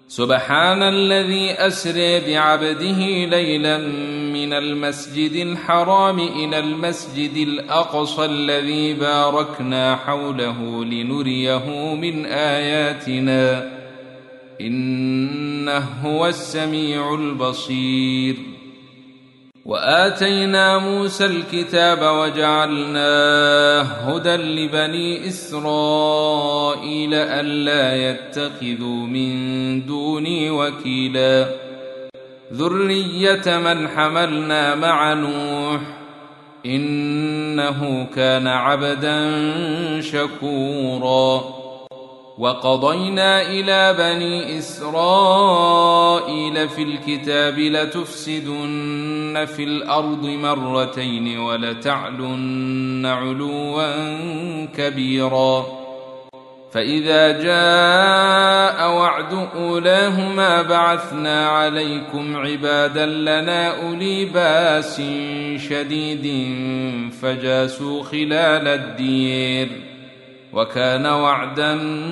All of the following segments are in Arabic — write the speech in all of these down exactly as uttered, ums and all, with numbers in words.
سبحان الذي أسرى بعبده ليلا من المسجد الحرام إلى المسجد الأقصى الذي باركنا حوله لنريه من آياتنا إنه هو السميع البصير. وآتينا موسى الكتاب وجعلناه هدى لبني إسرائيل ألا يتخذوا من دوني وكيلا ذرية من حملنا مع نوح إنه كان عبدا شكورا. وقضينا إلى بني إسرائيل في الكتاب لتفسدن في الأرض مرتين ولتعلن علوا كبيرا فإذا جاء وعد أولاهما بعثنا عليكم عبادا لنا أولي باس شديد فجاسوا خلال الدير وكان وعدا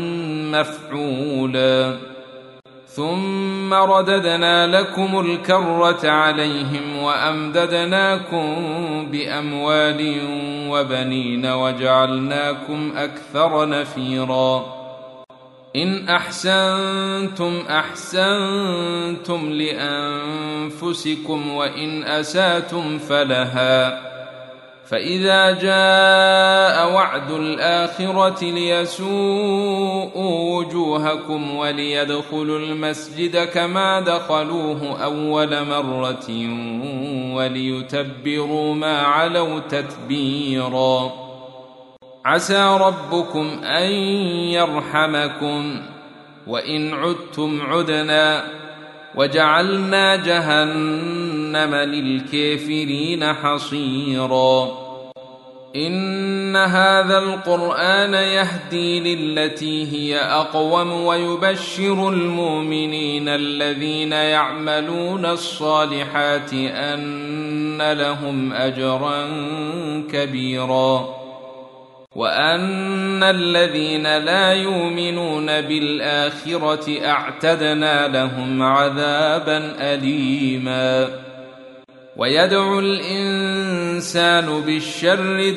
مفعولا. ثم رددنا لكم الكرة عليهم وأمددناكم بأموال وبنين وجعلناكم أكثر نفيرا. إن أحسنتم أحسنتم لأنفسكم وإن أساتم فلها فإذا جاء وعد الآخرة ليسوءوا وجوهكم وليدخلوا المسجد كما دخلوه أول مرة وليتبروا ما علوا تتبيرا. عسى ربكم أن يرحمكم وإن عدتم عدنا وجعلنا جهنم للكافرين حصيرا. إن هذا القرآن يهدي للتي هي أقوم ويبشر المؤمنين الذين يعملون الصالحات أن لهم أجرا كبيرا وأن الذين لا يؤمنون بالآخرة أعتدنا لهم عذابا أليما. ويدعو الإنسان بالشر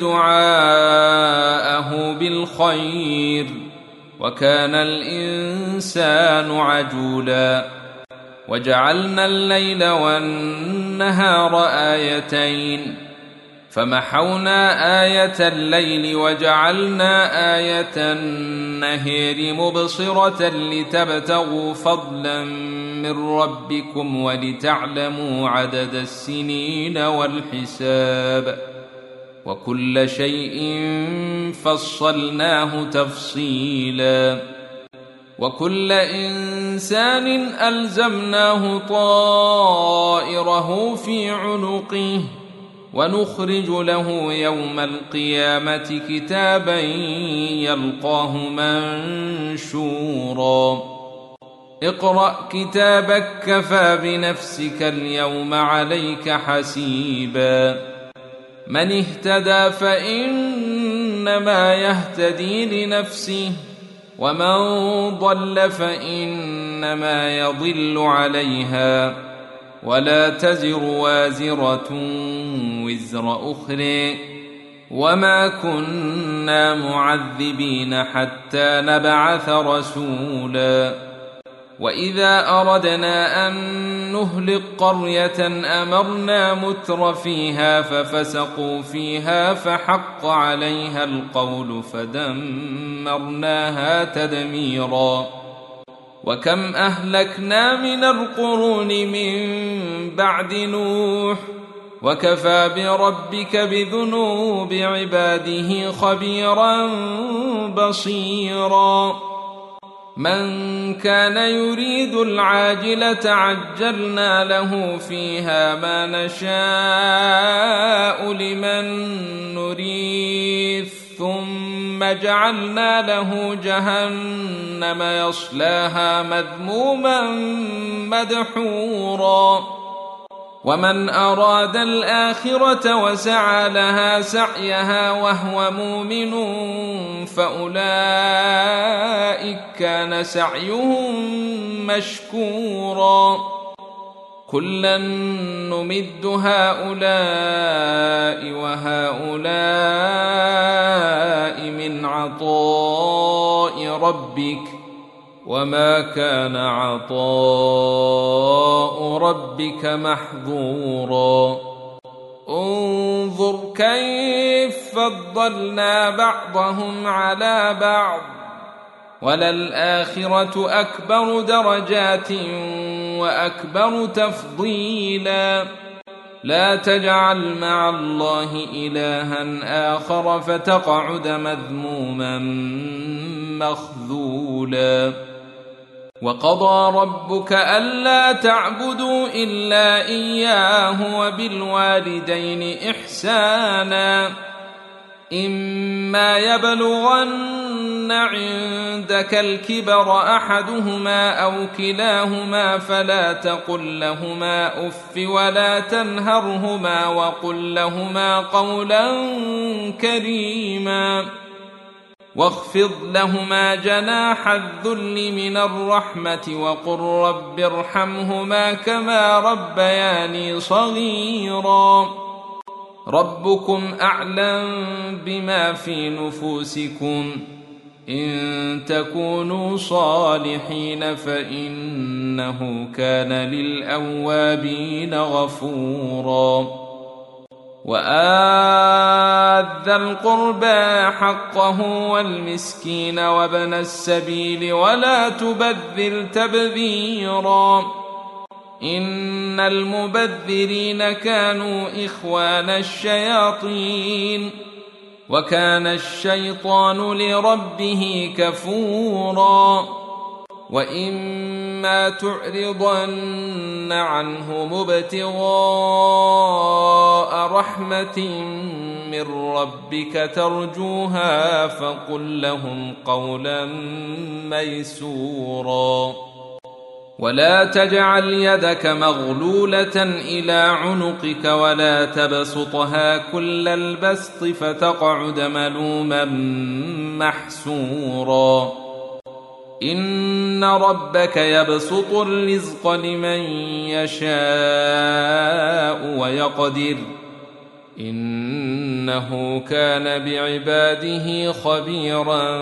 دعاءه بالخير وكان الإنسان عجولا. وجعلنا الليل والنهار آيتين فمحونا آية الليل وجعلنا آية النهار مبصرة لتبتغوا فضلا من ربكم ولتعلموا عدد السنين والحساب وكل شيء فصلناه تفصيلا. وكل إنسان ألزمناه طائره في عنقه ونخرج له يوم القيامة كتابا يلقاه منشورا. اقرأ كتابك كفى بنفسك اليوم عليك حسيبا. من اهتدى فإنما يهتدي لنفسه ومن ضل فإنما يضل عليها ولا تزر وازرة وزر أخرى وما كنا معذبين حتى نبعث رسولا. وإذا أردنا أن نهلك قرية أمرنا متر فيها ففسقوا فيها فحق عليها القول فدمرناها تدميرا. وكم أهلكنا من القرون من بعد نوح وكفى بربك بذنوب عباده خبيرا بصيرا. من كان يريد العاجلة عجلنا له فيها ما نشاء لمن نريد ثم جعلنا له جهنم يصلاها مذموما مدحورا ومن أراد الآخرة وسعى لها سعيها وهو مؤمن فأولئك كان سعيهم مشكورا كلا نمد هؤلاء وهؤلاء من عطاء ربك وما كان عطاء ربك محظورا انظر كيف فضلنا بعضهم على بعض وللآخرة أكبر درجات وأكبر تفضيلا لا تجعل مع الله إلها آخر فتقعد مذموما مخذولا وقضى ربك ألا تعبدوا إلا إياه وبالوالدين إحسانا إما يبلغن عندك الكبر أحدهما أو كلاهما فلا تقل لهما أف ولا تنهرهما وقل لهما قولا كريما واخفض لهما جناح الذل من الرحمة وقل رب ارحمهما كما ربياني صغيرا ربكم أعلم بما في نفوسكم إن تكونوا صالحين فإنه كان للأوابين غفورا وآت ذا القربى حقه والمسكين وابن السبيل ولا تبذر تبذيرا إن المبذرين كانوا إخوان الشياطين وكان الشيطان لربه كفورا وإما تعرضن عنهم ابتغاء رحمة من ربك ترجوها فقل لهم قولا ميسورا ولا تجعل يدك مغلولة إلى عنقك ولا تبسطها كل البسط فتقعد ملوما محسورا إن ربك يبسط الرزق لمن يشاء ويقدر إنه كان بعباده خبيرا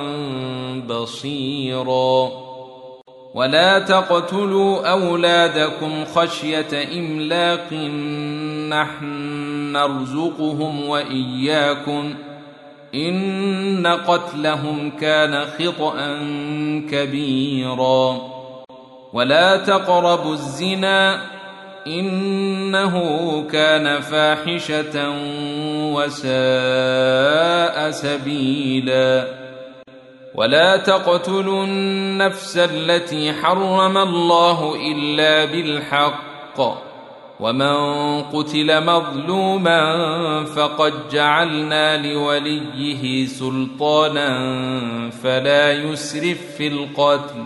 بصيرا ولا تقتلوا أولادكم خشية إملاق نحن نرزقهم وإياكم إن قتلهم كان خطأ كبيرا ولا تقربوا الزنا إنه كان فاحشة وساء سبيلا ولا تقتلوا النفس التي حرم الله إلا بالحق ومن قتل مظلوما فقد جعلنا لوليه سلطانا فلا يسرف في القتل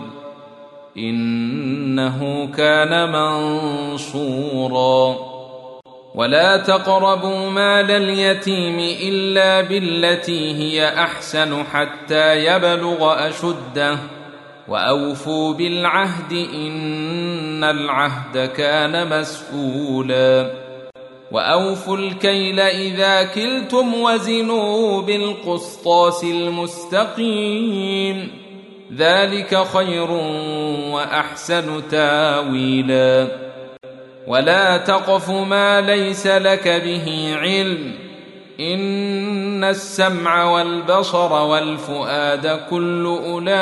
إنه كان منصورا ولا تقربوا مال اليتيم إلا بالتي هي أحسن حتى يبلغ أشده وأوفوا بالعهد إن العهد كان مسؤولا وأوفوا الكيل إذا كلتم وزنوا بالقسطاس المستقيم ذلك خير وأحسن تاويلا ولا تقف ما ليس لك به علم إن السمع والبصر والفؤاد كل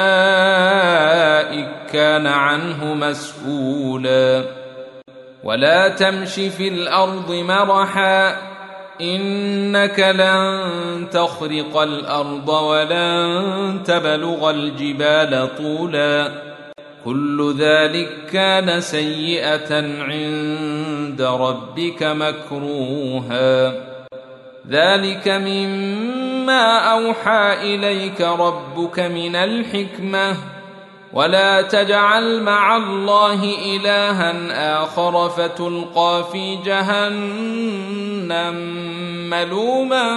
أولئك كان عنه مسؤولا ولا تمش في الأرض مرحا إنك لن تخرق الأرض ولن تبلغ الجبال طولا كل ذلك كان سيئة عند ربك مكروها ذلك مما أوحى إليك ربك من الحكمة ولا تجعل مع الله إلها آخر فتلقى في جهنم ملوما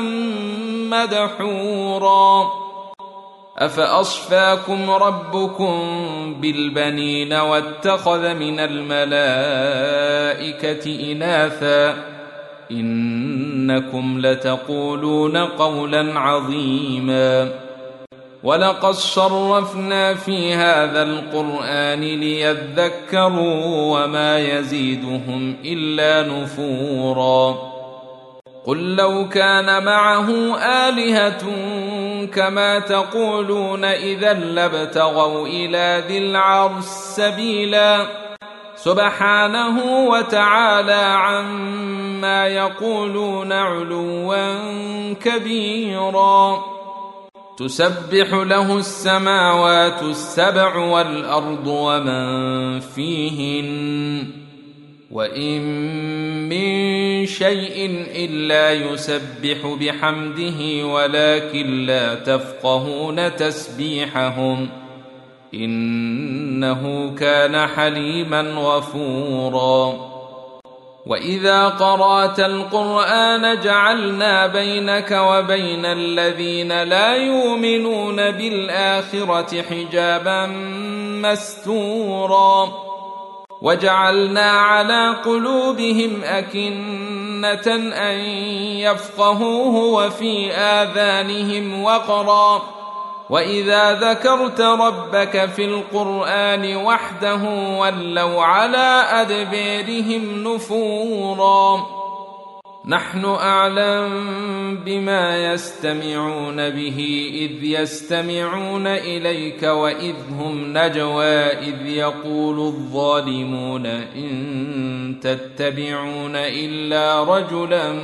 مدحورا أفأصفاكم ربكم بالبنين واتخذ من الملائكة إناثا إنكم لتقولون قولا عظيما ولقد صرفنا في هذا القرآن ليذكروا وما يزيدهم إلا نفورا قل لو كان معه آلهة كما تقولون إذا لابتغوا إلى ذي العرش سبيلا سبحانه وتعالى عما يقولون علوا كبيرا تسبح له السماوات السبع والأرض ومن فيهن وإن من شيء إلا يسبح بحمده ولكن لا تفقهون تسبيحهم إنه كان حليما غفورا وإذا قرأت القرآن جعلنا بينك وبين الذين لا يؤمنون بالآخرة حجابا مستورا وجعلنا على قلوبهم أكنة أن يفقهوه وفي آذانهم وقرا وإذا ذكرت ربك في القرآن وحده ولوا على أدبارهم نفورا نحن أعلم بما يستمعون به إذ يستمعون إليك وإذ هم نجوى إذ يقول الظالمون إن تتبعون إلا رجلا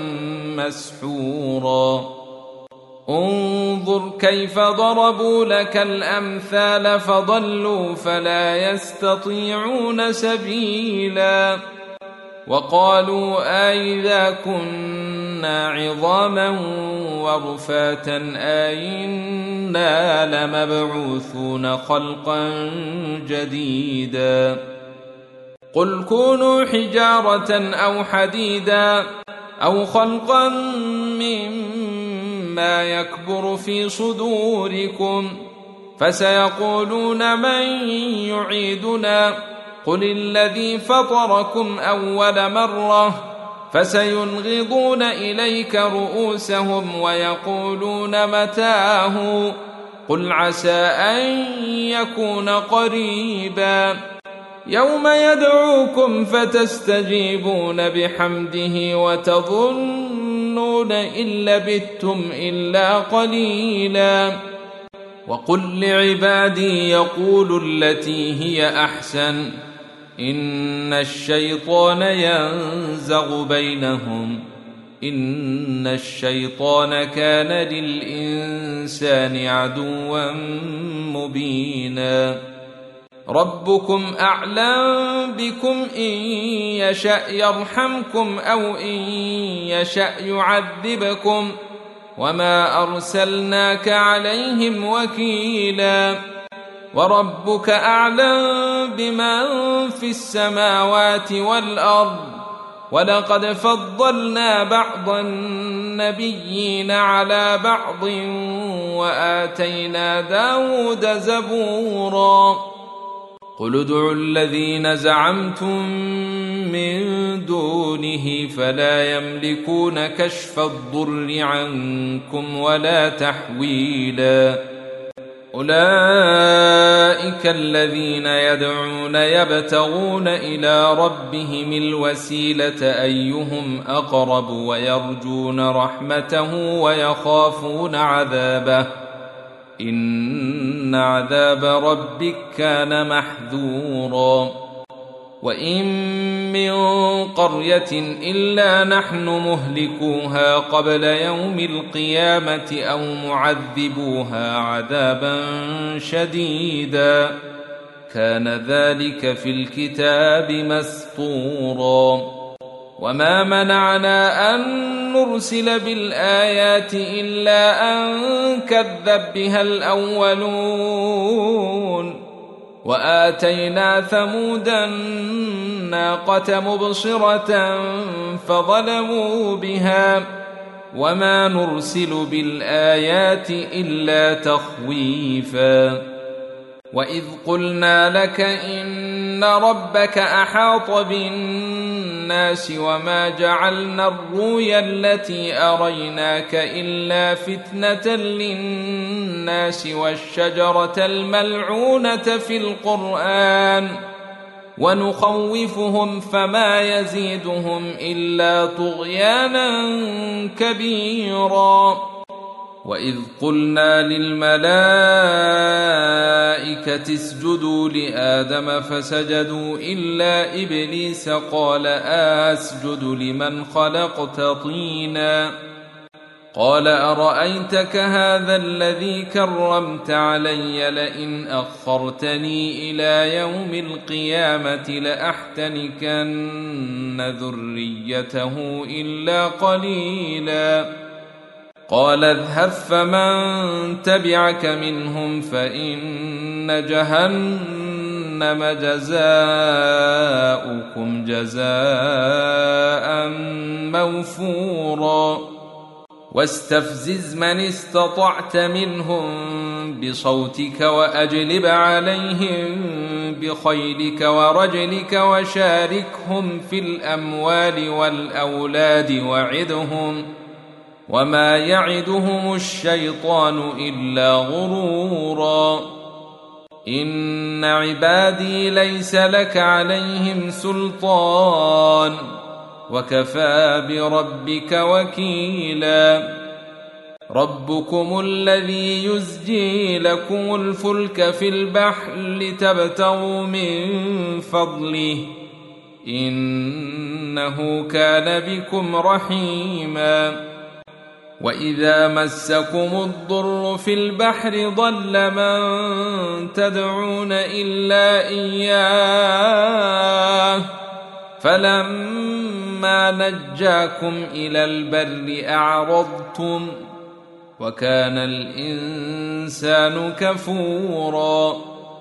مسحورا انظر كيف ضربوا لك الأمثال فضلوا فلا يستطيعون سبيلا وقالوا أئذا كنا عظاما ورفاتا أئنا لمبعوثون خلقا جديدا قل كونوا حجارة أو حديدا أو خلقا مما يكبر في صدوركم فسيقولون من يعيدنا قل الذي فطركم أول مرة فسينغضون إليك رؤوسهم ويقولون متاه قل عسى أن يكون قريبا يوم يدعوكم فتستجيبون بحمده وتظنون إن لبثتم إلا قليلا وقل لعبادي يقولوا التي هي أحسن إن الشيطان ينزغ بينهم إن الشيطان كان للإنسان عدوا مبينا ربكم أعلم بكم إن يشأ يرحمكم أو إن يشأ يعذبكم وما أرسلناك عليهم وكيلا وربك أعلم بمن في السماوات والأرض ولقد فضلنا بعض النبيين على بعض وآتينا داود زبورا قل ادعوا الذين زعمتم من دونه فلا يملكون كشف الضر عنكم ولا تحويلا أولئك الذين يدعون يبتغون إلى ربهم الوسيلة أيهم أقرب ويرجون رحمته ويخافون عذابه إن عذاب ربك كان محذورا وإن من قرية إلا نحن مهلكوها قبل يوم القيامة أو معذبوها عذابا شديدا كان ذلك في الكتاب مسطورا وما منعنا أن نرسل بالآيات إلا أن كذب بها الأولون وآتينا ثمود الناقة مبصرة فظلموا بها وما نرسل بالآيات إلا تخويفا وإذ قلنا لك إن ربك أحاط بالناس وما جعلنا الرؤيا التي أريناك إلا فتنة للناس والشجرة الملعونة في القرآن ونخوفهم فما يزيدهم إلا طغيانا كبيرا وإذ قلنا للملائكة اسجدوا لآدم فسجدوا إلا إبليس قال أسجد لمن خلقت طينا قال أرأيتك هذا الذي كرمت علي لئن أخرتني إلى يوم القيامة لأحتنكن ذريته إلا قليلا قال اذهب فمن تبعك منهم فإن جهنم جزاؤكم جزاء موفورا واستفزز من استطعت منهم بصوتك وأجلب عليهم بخيلك ورجلك وشاركهم في الأموال والأولاد وعدهم وما يعدهم الشيطان إلا غرورا إن عبادي ليس لك عليهم سلطان وكفى بربك وكيلا ربكم الذي يزجي لكم الفلك في البحر لتبتغوا من فضله إنه كان بكم رحيما وإذا مسكم الضر في البحر ضل من تدعون إلا إياه فلما نجاكم إلى البر أعرضتم وكان الإنسان كفورا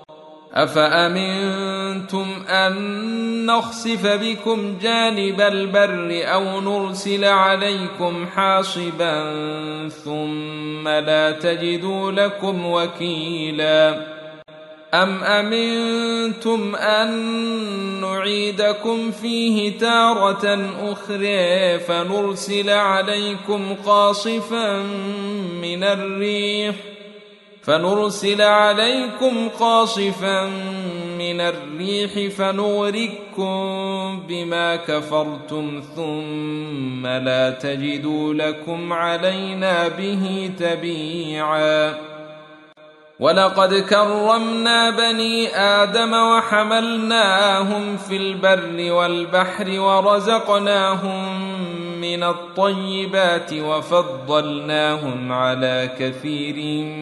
أفأمنتم أن نخسف بكم جانب البر أو نرسل عليكم حاصبا ثم لا تجدوا لكم وكيلا أم أمنتم أن نعيدكم فيه تارة أخرى فنرسل عليكم قاصفا من الريح فنرسل عليكم قاصفا من الريح فنغرقكم بما كفرتم ثم لا تجدوا لكم علينا به تبيعا ولقد كرمنا بني آدم وحملناهم في البر والبحر ورزقناهم من الطيبات وفضلناهم على كثير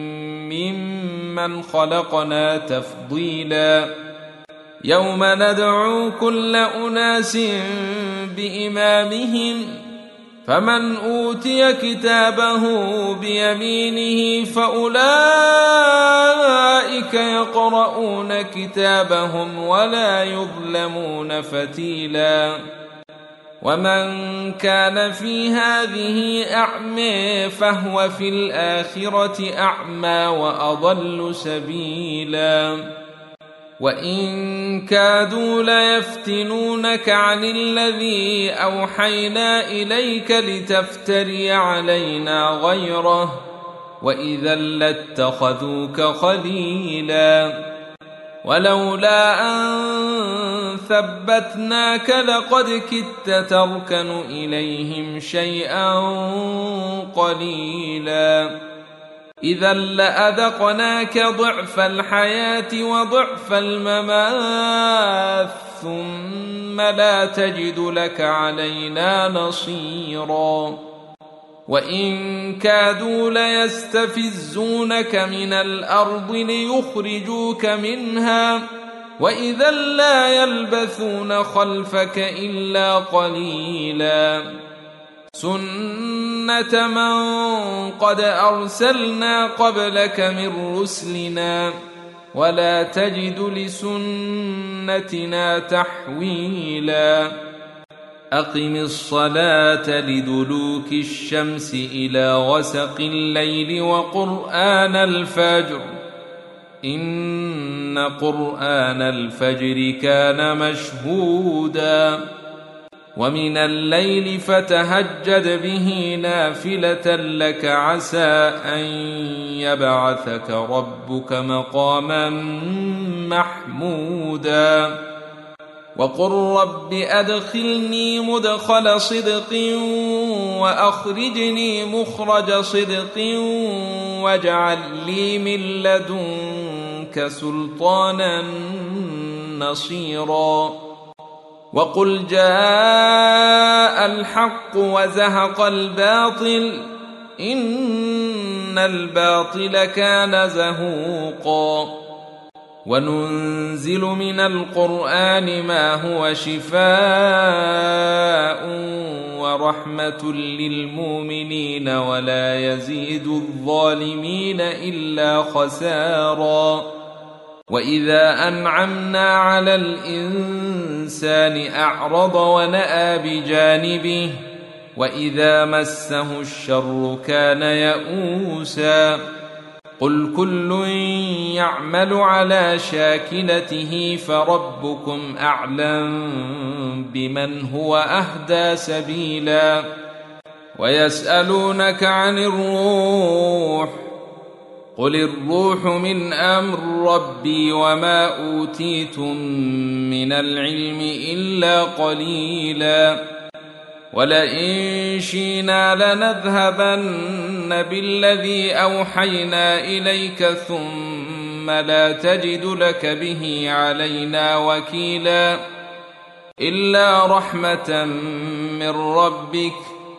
ممن خلقنا تفضيلا يوم ندعو كل أناس بإمامهم فمن أوتي كتابه بيمينه فأولئك يقرؤون كتابهم ولا يظلمون فتيلا ومن كان في هذه أعمى فهو في الآخرة أعمى وأضل سبيلا وإن كادوا ليفتنونك عن الذي أوحينا إليك لتفتري علينا غيره وإذا لاتخذوك خليلا ولولا أن ثبتناك لقد كدت تركن إليهم شيئا قليلا إذا لأذقناك ضعف الحياة وضعف الممات ثم لا تجد لك علينا نصيرا وإن كادوا ليستفزونك من الأرض ليخرجوك منها وإذا لا يلبثون خلفك إلا قليلا سنة من قد أرسلنا قبلك من رسلنا ولا تجد لسنتنا تحويلا أقم الصلاة لدلوك الشمس إلى غسق الليل وقرآن الفجر إن قرآن الفجر كان مشهودا ومن الليل فتهجد به نافلة لك عسى أن يبعثك ربك مقاما محمودا وقل رب أدخلني مدخل صدق وأخرجني مخرج صدق واجعل لي من لدنك سلطانا نصيرا وقل جاء الحق وزهق الباطل إن الباطل كان زهوقا وننزل من القرآن ما هو شفاء ورحمة للمؤمنين ولا يزيد الظالمين إلا خسارا وإذا أنعمنا على الإنسان أعرض ونأى بجانبه وإذا مسه الشر كان يئوسا قل كل يعمل على شاكلته فربكم أعلم بمن هو أهدى سبيلا ويسألونك عن الروح قل الروح من أمر ربي وما أوتيتم من العلم إلا قليلا ولئن شئنا لنذهبن بالذي أوحينا إليك ثم لا تجد لك به علينا وكيلا إلا رحمة من ربك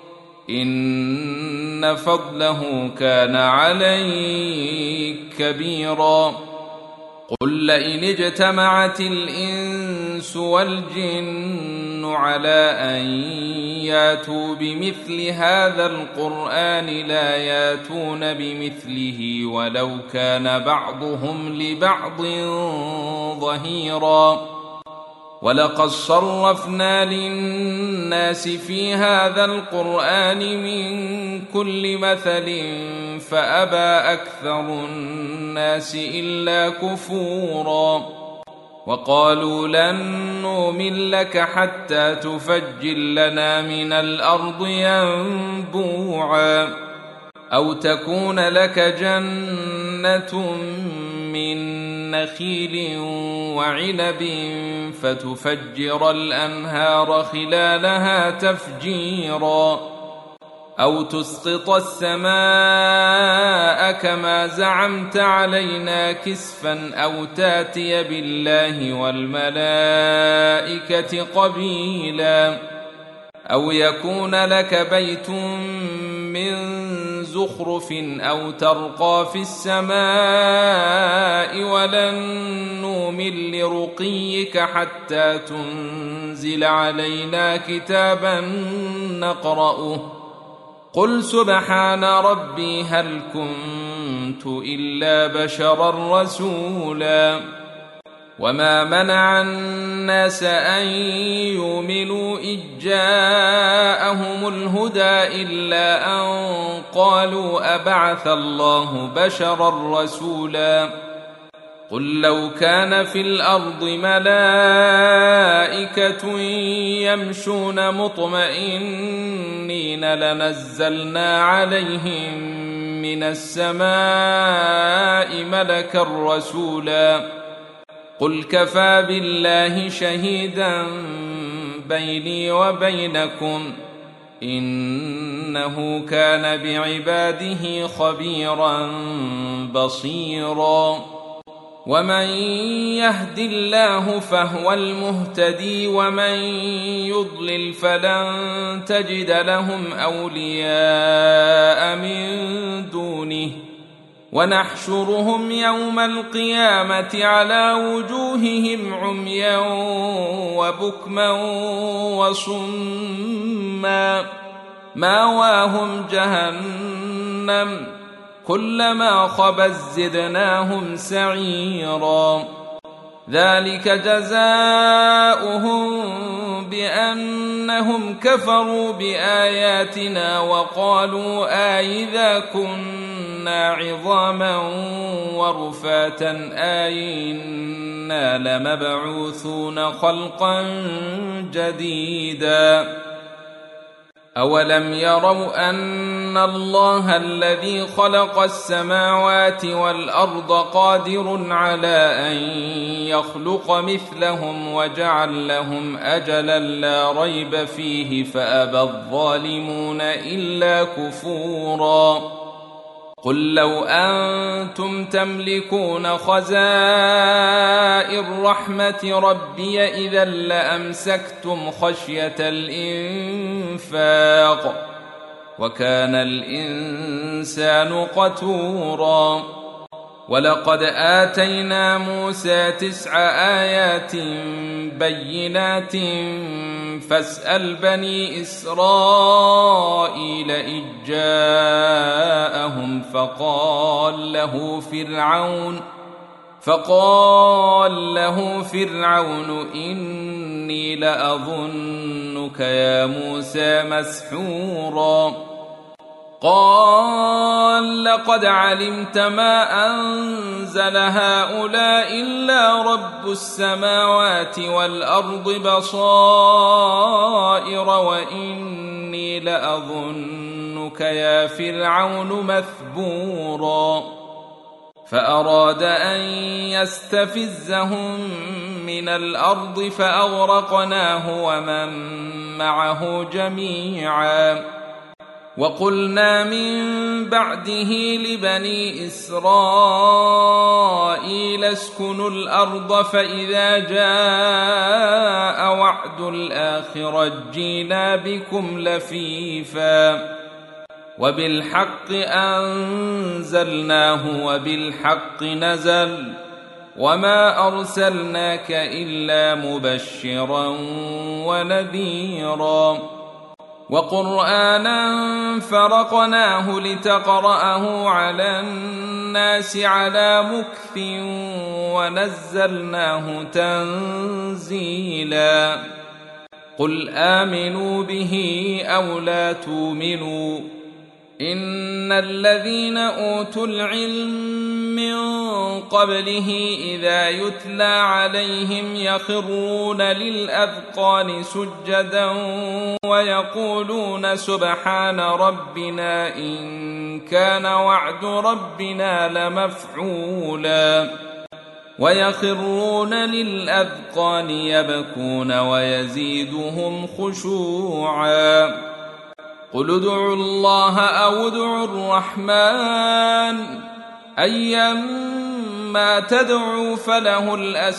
إن فضله كان عليك كبيرا قل لئن اجتمعت الإنس والجن على أن ياتوا بمثل هذا القرآن لا ياتون بمثله ولو كان بعضهم لبعض ظهيرا ولقد صرفنا للناس في هذا القرآن من كل مثل فأبى أكثر الناس إلا كفورا وقالوا لن نؤمن لك حتى تفجر لنا من الأرض ينبوعا أو تكون لك جنة من نخيل وعنب فتفجر الأنهار خلالها تفجيرا أو تسقط السماء كما زعمت علينا كسفا أو تاتي بالله والملائكة قبيلا أو يكون لك بيت من زخرف أو ترقى في السماء ولن نؤمن لرقيك حتى تنزل علينا كتابا نقرأه قل سبحان ربي هل كنت إلا بشرا رسولا وما منع الناس أن يؤمنوا إذ جاءهم الهدى إلا أن قالوا أبعث الله بشرا رسولا قل لو كان في الأرض ملائكة يمشون مطمئنين لنزلنا عليهم من السماء ملكا رسولا قل كفى بالله شهيدا بيني وبينكم إنه كان بعباده خبيرا بصيرا ومن يهد الله فهو المهتدي ومن يضلل فلن تجد لهم أولياء من دونه ونحشرهم يوم القيامة على وجوههم عميا وبكما وصما ماواهم جهنم كلما خبت زدناهم سعيرا ذلك جزاؤهم بأنهم كفروا بآياتنا وقالوا أإذا كنا عظاما ورفاتا أإنا لمبعوثون خلقا جديدا أولم يروا أن الله الذي خلق السماوات والأرض قادر على أن يخلق مثلهم وجعل لهم أجلا لا ريب فيه فأبى الظالمون إلا كفورا قل لو أنتم تملكون خزائن رحمة ربي إذا لأمسكتم خشية الإنفاق وكان الإنسان قتورا ولقد آتينا موسى تسع آيات بينات فاسأل بني إسرائيل إذ جاءهم فقال له فرعون فقال له فرعون إني لأظنك يا موسى مسحورا قال لقد علمت ما أنزل هؤلاء إلا رب السماوات والأرض بصائر وإني لأظنك يا فرعون مثبورا فأراد أن يستفزهم من الأرض فأغرقناه ومن معه جميعا وقلنا من بعده لبني إسرائيل اسكنوا الأرض فإذا جاء وعد الآخرة جئنا بكم لفيفا وبالحق أنزلناه وبالحق نزل وما أرسلناك إلا مبشرا ونذيرا وقرآنا فرقناه لتقرأه على الناس على مكث ونزلناه تنزيلا قل آمنوا به أو لا تؤمنوا إن الذين أوتوا العلم من قبله إذا يتلى عليهم يخرون للأذقان سجدا ويقولون سبحان ربنا إن كان وعد ربنا لمفعولا ويخرون للأذقان يبكون ويزيدهم خشوعا قل ادعوا الله أو ادعوا الرحمن أيما تدعوا فله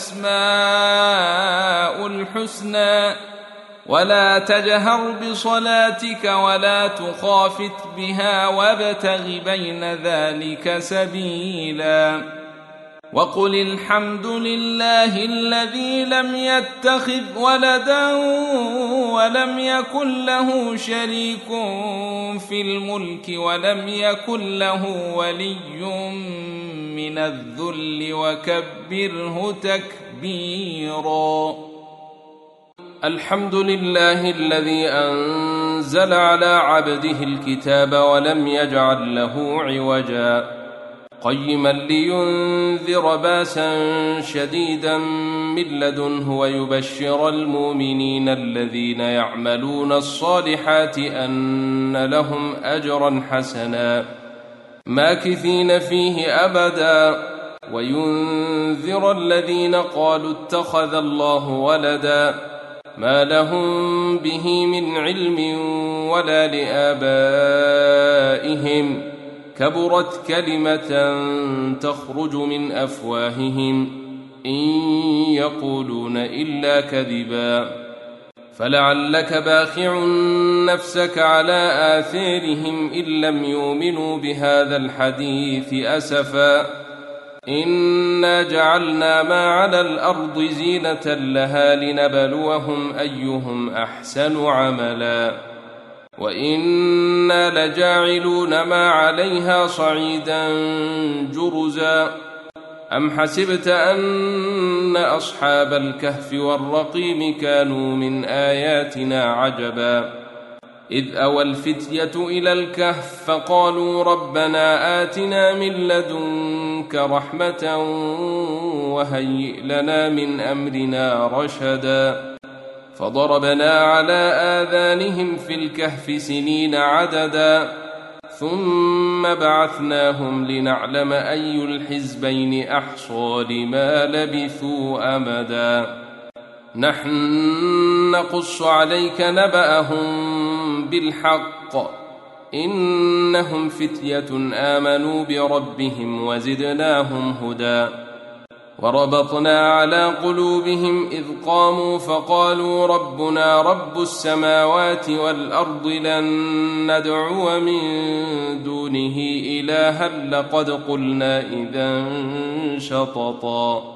الأسماء الحسنى ولا تجهر بصلاتك ولا تخافت بها وابتغ بين ذلك سبيلا وقل الحمد لله الذي لم يتخذ ولدا ولم يكن له شريك في الملك ولم يكن له ولي من الذل وكبره تكبيرا الحمد لله الذي أنزل على عبده الكتاب ولم يجعل له عوجا قيما لينذر باسا شديدا من لدنه ويبشر المؤمنين الذين يعملون الصالحات أن لهم أجرا حسنا ماكثين فيه أبدا وينذر الذين قالوا اتخذ الله ولدا ما لهم به من علم ولا لآبائهم كبرت كلمة تخرج من أفواههم إن يقولون إلا كذبا فلعلك باخع نفسك على آثارهم إن لم يؤمنوا بهذا الحديث أسفا إنا جعلنا ما على الأرض زينة لها لنبلوهم أيهم أحسن عملا وإنا لجاعلون ما عليها صعيدا جرزا أم حسبت أن أصحاب الكهف والرقيم كانوا من آياتنا عجبا إذ أوى الفتية إلى الكهف فقالوا ربنا آتنا من لدنك رحمة وهيئ لنا من أمرنا رشدا فضربنا على آذانهم في الكهف سنين عددا ثم بعثناهم لنعلم أي الحزبين أحصى لما لبثوا أمدا نحن نقص عليك نبأهم بالحق إنهم فتية آمنوا بربهم وزدناهم هدى وربطنا على قلوبهم إذ قاموا فقالوا ربنا رب السماوات والأرض لن ندعو من دونه إلها لقد قلنا إذا شططا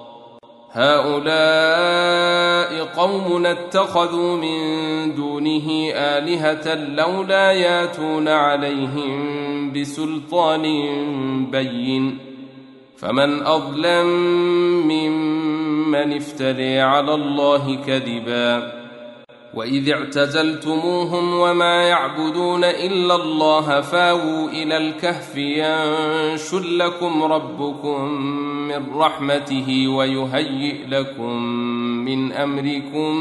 هؤلاء قوم اتخذوا من دونه آلهة لولا ياتون عليهم بسلطان بين فمن أظلم ممن افتري على الله كذبا وإذ اعتزلتموهم وما يعبدون إلا الله فاووا إلى الكهف ينشر لكم ربكم من رحمته ويهيئ لكم من أمركم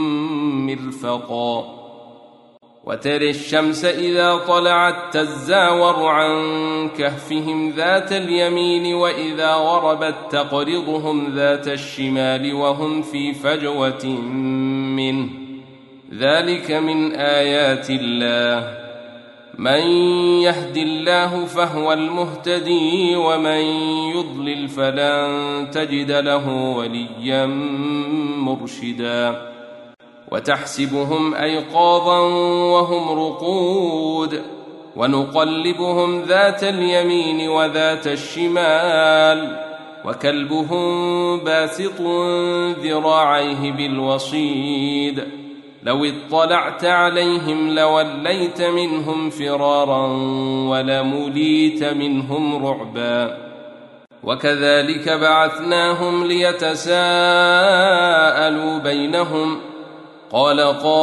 مرفقا وترى الشمس إذا طلعت تزاور عن كهفهم ذات اليمين وإذا غربت تقرضهم ذات الشمال وهم في فجوة منه ذلك من آيات الله من يهد الله فهو المهتدي ومن يضلل فلن تجد له وليا مرشدا وتحسبهم أيقاظا وهم رقود ونقلبهم ذات اليمين وذات الشمال وكلبهم باسط ذراعيه بالوصيد لو اطلعت عليهم لوليت منهم فرارا ولمليت منهم رعبا وكذلك بعثناهم ليتساءلوا بينهم قال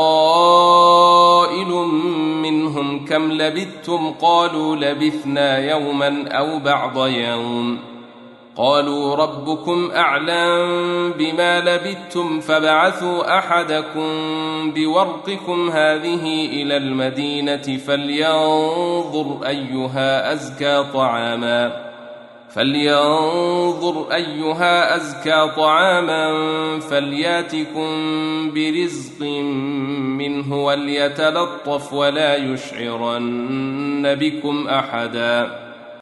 قائل منهم كم لبثتم قالوا لبثنا يوما أو بعض يوم قالوا ربكم أعلم بما لبثتم فابعثوا أحدكم بورقكم هذه إلى المدينة فلينظر أيها أزكى طعاما فلينظر أيها أزكى طعاما فلياتكم برزق منه وليتلطف ولا يشعرن بكم أحدا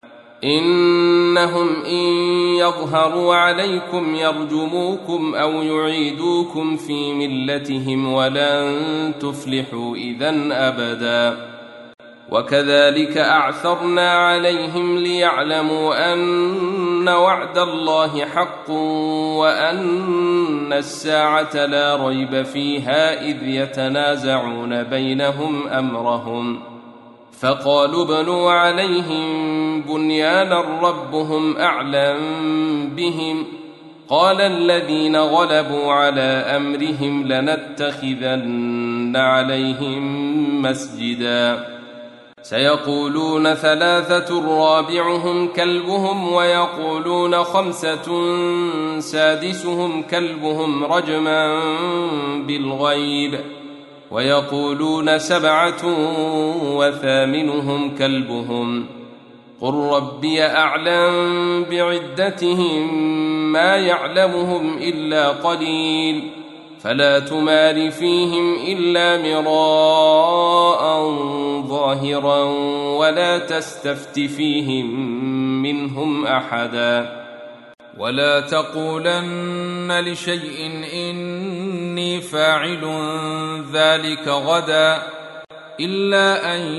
إنهم إن يظهروا عليكم يرجموكم أو يعيدوكم في ملتهم ولن تفلحوا إذن أبدا وكذلك أعثرنا عليهم ليعلموا أن وعد الله حق وأن الساعة لا ريب فيها إذ يتنازعون بينهم أمرهم فقالوا ابنوا عليهم بنيانا ربهم أعلم بهم قال الذين غلبوا على أمرهم لنتخذن عليهم مسجدا سيقولون ثلاثة رابعهم كلبهم ويقولون خمسة سادسهم كلبهم رجما بالغيب ويقولون سبعة وثامنهم كلبهم قل ربي أعلم بعدتهم ما يعلمهم إلا قليل فلا تمار فيهم إلا مراء ظاهرا ولا تستفت فيهم منهم أحدا ولا تقولن لشيء إني فاعل ذلك غدا إلا أن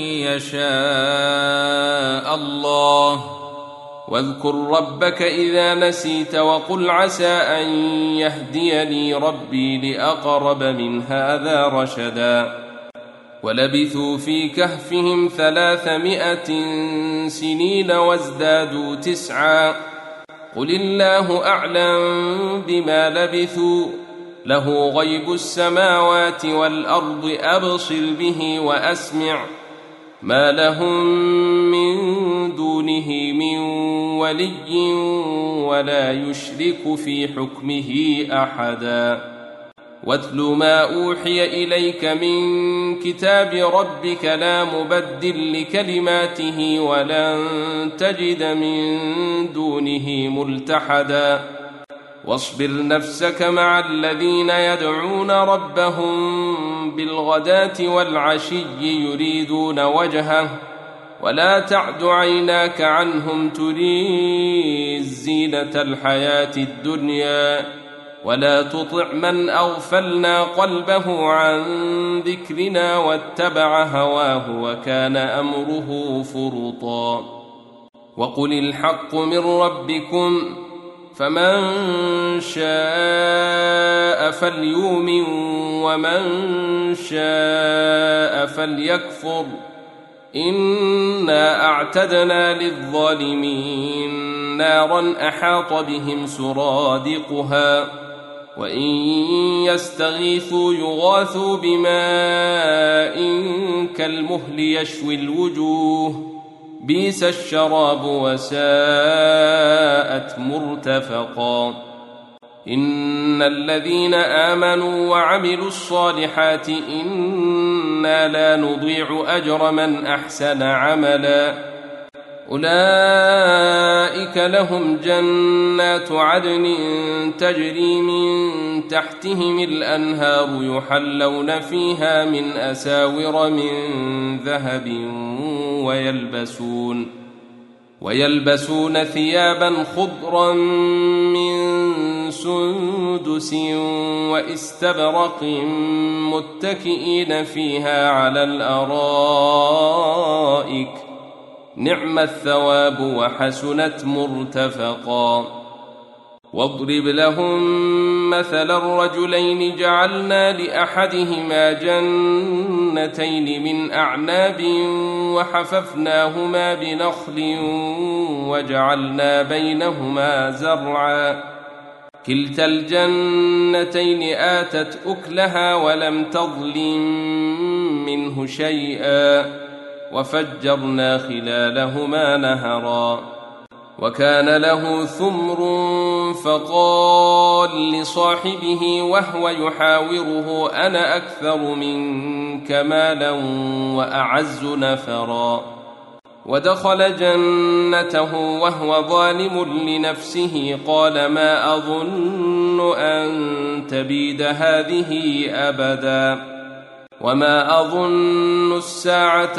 يشاء الله واذكر ربك إذا نسيت وقل عسى أن يهديني ربي لأقرب من هذا رشدا ولبثوا في كهفهم ثلاثمائة سنين وازدادوا تسعا قل الله أعلم بما لبثوا له غيب السماوات والأرض أبصر به وأسمع ما لهم من دونه من ولي ولا يشرك في حكمه أحدا واتل ما أوحي إليك من كتاب ربك لا مبدل لكلماته ولن تجد من دونه ملتحدا واصبر نفسك مع الذين يدعون ربهم بالغداة والعشي يريدون وجهه ولا تعد عيناك عنهم تريد زينة الحياة الدنيا ولا تطع من أغفلنا قلبه عن ذكرنا واتبع هواه وكان أمره فرطا وقل الحق من ربكم فمن شاء فليؤمن ومن شاء فليكفر إنا أعتدنا للظالمين نارا أحاط بهم سرادقها وإن يستغيثوا يغاثوا بماء كالمهل يشوي الوجوه بئس الشراب وساءت مرتفقا إن الذين آمنوا وعملوا الصالحات إنا لا نضيع أجر من أحسن عملا أولئك لهم جنات عدن تجري من تحتهم الأنهار يحلون فيها من أساور من ذهب ويلبسون ويلبسون ثيابا خضرا من سندس واستبرق متكئين فيها على الأرائك نعم الثواب وحسنت مرتفقا واضرب لهم مثل الرجلين جعلنا لأحدهما جنتين من أعناب وحففناهما بنخل وجعلنا بينهما زرعا كلتا الجنتين آتت أكلها ولم تظلم منه شيئا وفجرنا خلالهما نهرا وكان له ثمر فقال لصاحبه وهو يحاوره أنا أكثر منك مالا وأعز نفرا ودخل جنته وهو ظالم لنفسه قال ما أظن أن تبيد هذه أبدا وما أظن الساعة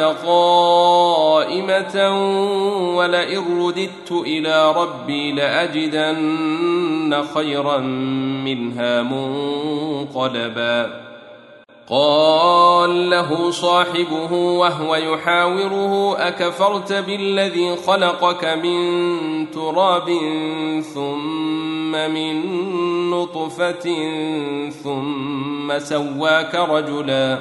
قائمة ولئن رددت إلى ربي لأجدن خيرا منها منقلبا قال له صاحبه وهو يحاوره أكفرت بالذي خلقك من تراب ثم من نطفة ثم سواك رجلا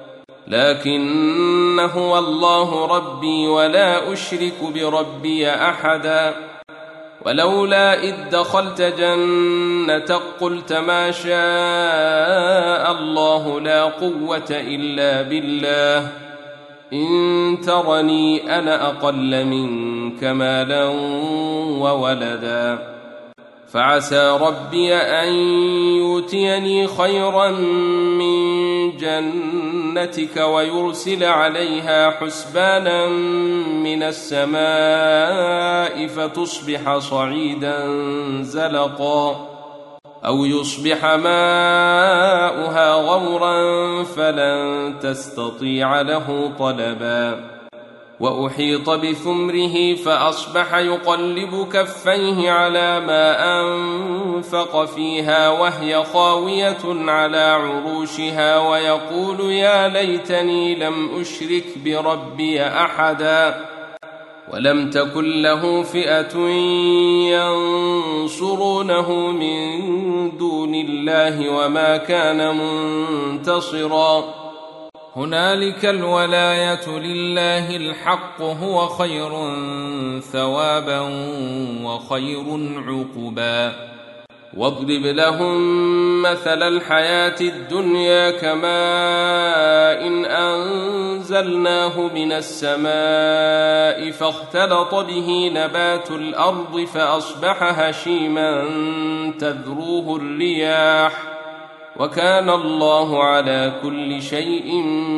لكن هو الله ربي ولا أشرك بربي أحدا ولولا إذ دخلت جنتك قلت ما شاء الله لا قوة إلا بالله إن ترني أنا أقل منك مالا وولدا فعسى ربي أن يؤتيني خيرا من جنتك ويرسل عليها حسبانا من السماء فتصبح صعيدا زلقا أو يصبح ماؤها غورا فلن تستطيع له طلبا وأحيط بثمره فأصبح يقلب كفيه على ما أنفق فيها وهي خاوية على عروشها ويقول يا ليتني لم أشرك بربي أحدا ولم تكن له فئة ينصرونه من دون الله وما كان منتصرا هنالك الولاية لله الحق هو خير ثوابا وخير عقبا. واضرب لهم مثل الحياة الدنيا كماء إن أنزلناه من السماء فاختلط به نبات الأرض فأصبح هشيما تذروه الرياح وكان الله على كل شيء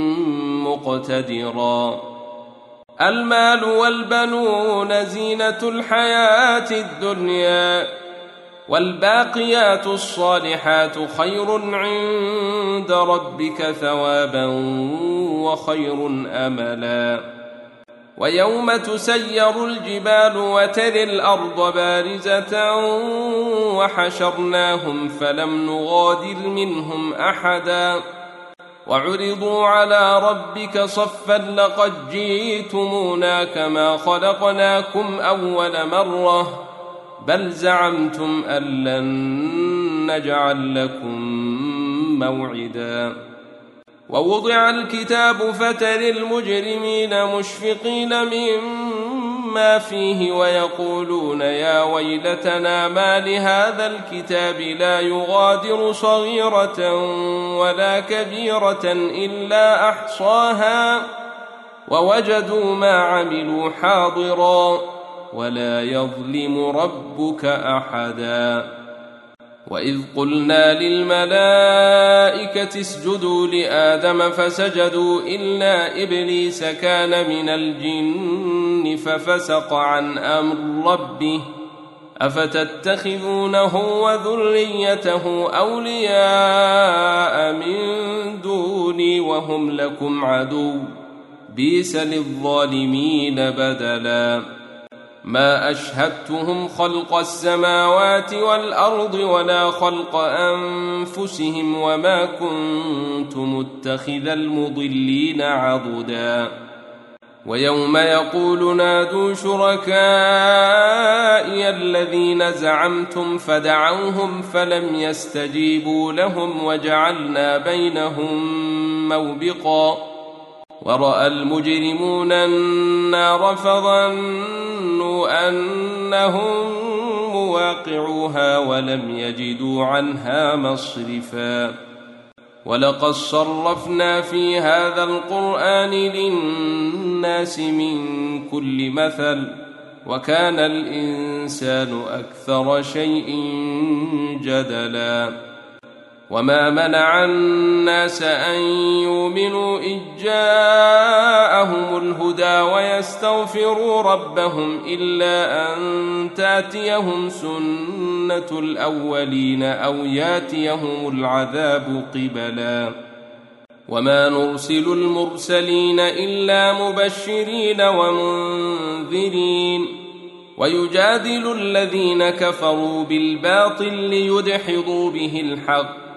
مقتدرا. المال والبنون زينة الحياة الدنيا والباقيات الصالحات خير عند ربك ثوابا وخير أملا. ويوم تسير الجبال وترى الأرض بارزة وحشرناهم فلم نغادر منهم أحدا وعرضوا على ربك صفا لقد جئتمونا كما خلقناكم أول مرة بل زعمتم أن لن نجعل لكم موعدا. ووضع الكتاب فترى المجرمين مشفقين مما فيه ويقولون يا ويلتنا ما لهذا الكتاب لا يغادر صغيرة ولا كبيرة إلا أحصاها ووجدوا ما عملوا حاضرا ولا يظلم ربك أحدا. وإذ قلنا للملائكة اسجدوا لآدم فسجدوا إلا إبليس كان من الجن ففسق عن أمر ربه أفتتخذونه وذريته أولياء من دوني وهم لكم عدو بئس للظالمين بدلا. ما أشهدتهم خلق السماوات والأرض ولا خلق أنفسهم وما كنت متخذ المضلين عضدا. ويوم يقول نادوا شركائي الذين زعمتم فدعوهم فلم يستجيبوا لهم وجعلنا بينهم موبقا. ورأى المجرمون النار فظنوا أنهم مواقعوها ولم يجدوا عنها مصرفا. ولقد صرفنا في هذا القرآن للناس من كل مثل وكان الإنسان أكثر شيء جدلا. وما منع الناس أن يؤمنوا إذ جاءهم الهدى ويستغفروا ربهم إلا أن تأتيهم سنة الأولين أو يأتيهم العذاب قبلا. وما نرسل المرسلين إلا مبشرين ومنذرين ويجادل الذين كفروا بالباطل ليدحضوا به الحق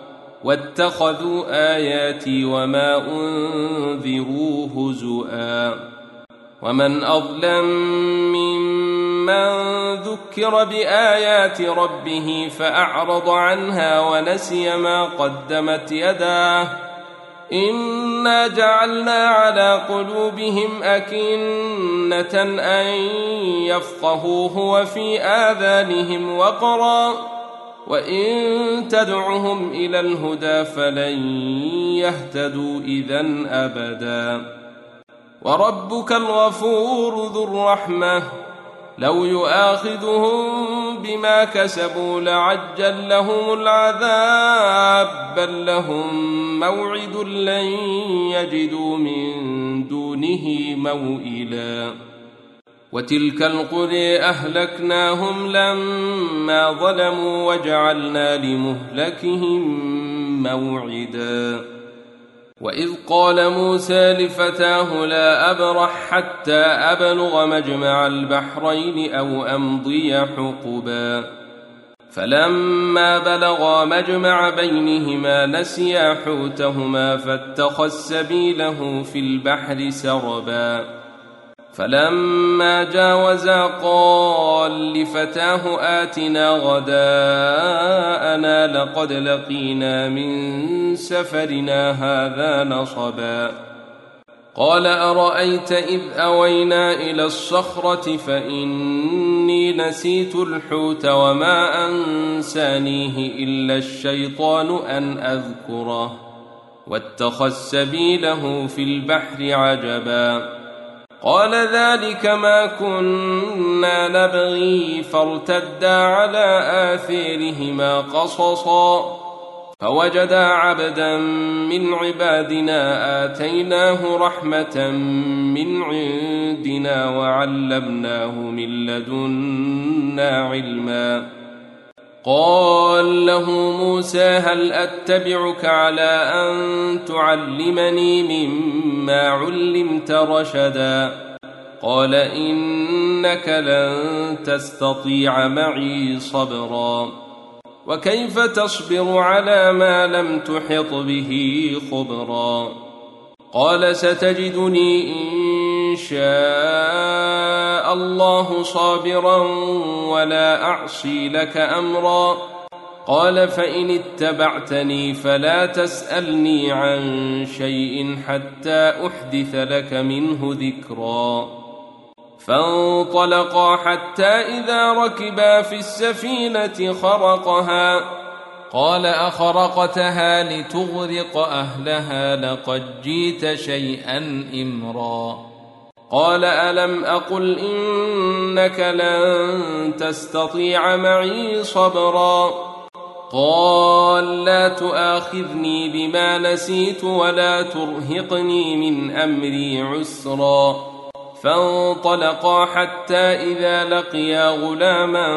واتخذوا آياتي وما أنذروا هزؤا. ومن أظلم ممن ذكر بآيات ربه فأعرض عنها ونسي ما قدمت يداه إنا جعلنا على قلوبهم أكنة أن يفقهوه وفي آذانهم وقرا وإن تدعهم إلى الهدى فلن يهتدوا إذن أبدا. وربك الغفور ذو الرحمة لو يؤاخذهم بما كسبوا لعجل لهم العذاب بل لهم موعد لن يجدوا من دونه موئلا. وتلك القرى أهلكناهم لما ظلموا وجعلنا لمهلكهم موعدا. وإذ قال موسى لفتاه لا أبرح حتى أبلغ مجمع البحرين أو أمضي حقبا فلما بلغا مجمع بينهما نسيا حوتهما فاتخذ سبيله في البحر سربا فلما جاوزا قال لفتاه آتنا غداءنا لقد لقينا من سفرنا هذا نصبا قال أرأيت إذ أوينا إلى الصخرة فإني نسيت الحوت وما أنسانيه إلا الشيطان أن أذكره واتخذ سبيله في البحر عجبا قال ذلك ما كنا نبغي فارتدا على آثارهما قصصا فوجدا عبدا من عبادنا آتيناه رحمة من عندنا وعلمناه من لدنا علما قال له موسى هل أتبعك على أن تعلمني مما علمت رشدا قال إنك لن تستطيع معي صبرا وكيف تصبر على ما لم تحط به خبرا قال ستجدني إن شاء الله صابرا ولا أعصي لك أمرا قال فإن اتبعتني فلا تسألني عن شيء حتى أحدث لك منه ذكرا فانطلقا حتى إذا ركبا في السفينة خرقها قال أخرقتها لتغرق أهلها لقد جئت شيئا إمرا قال ألم أقل إنك لن تستطيع معي صبرا قال لا تؤاخذني بما نسيت ولا ترهقني من أمري عسرا فانطلقا حتى إذا لقيا غلاما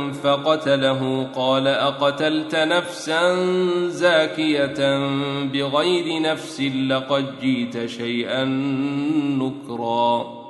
فقتله قال أقتلت نفسا زاكية بغير نفس لقد جئت شيئا نكرا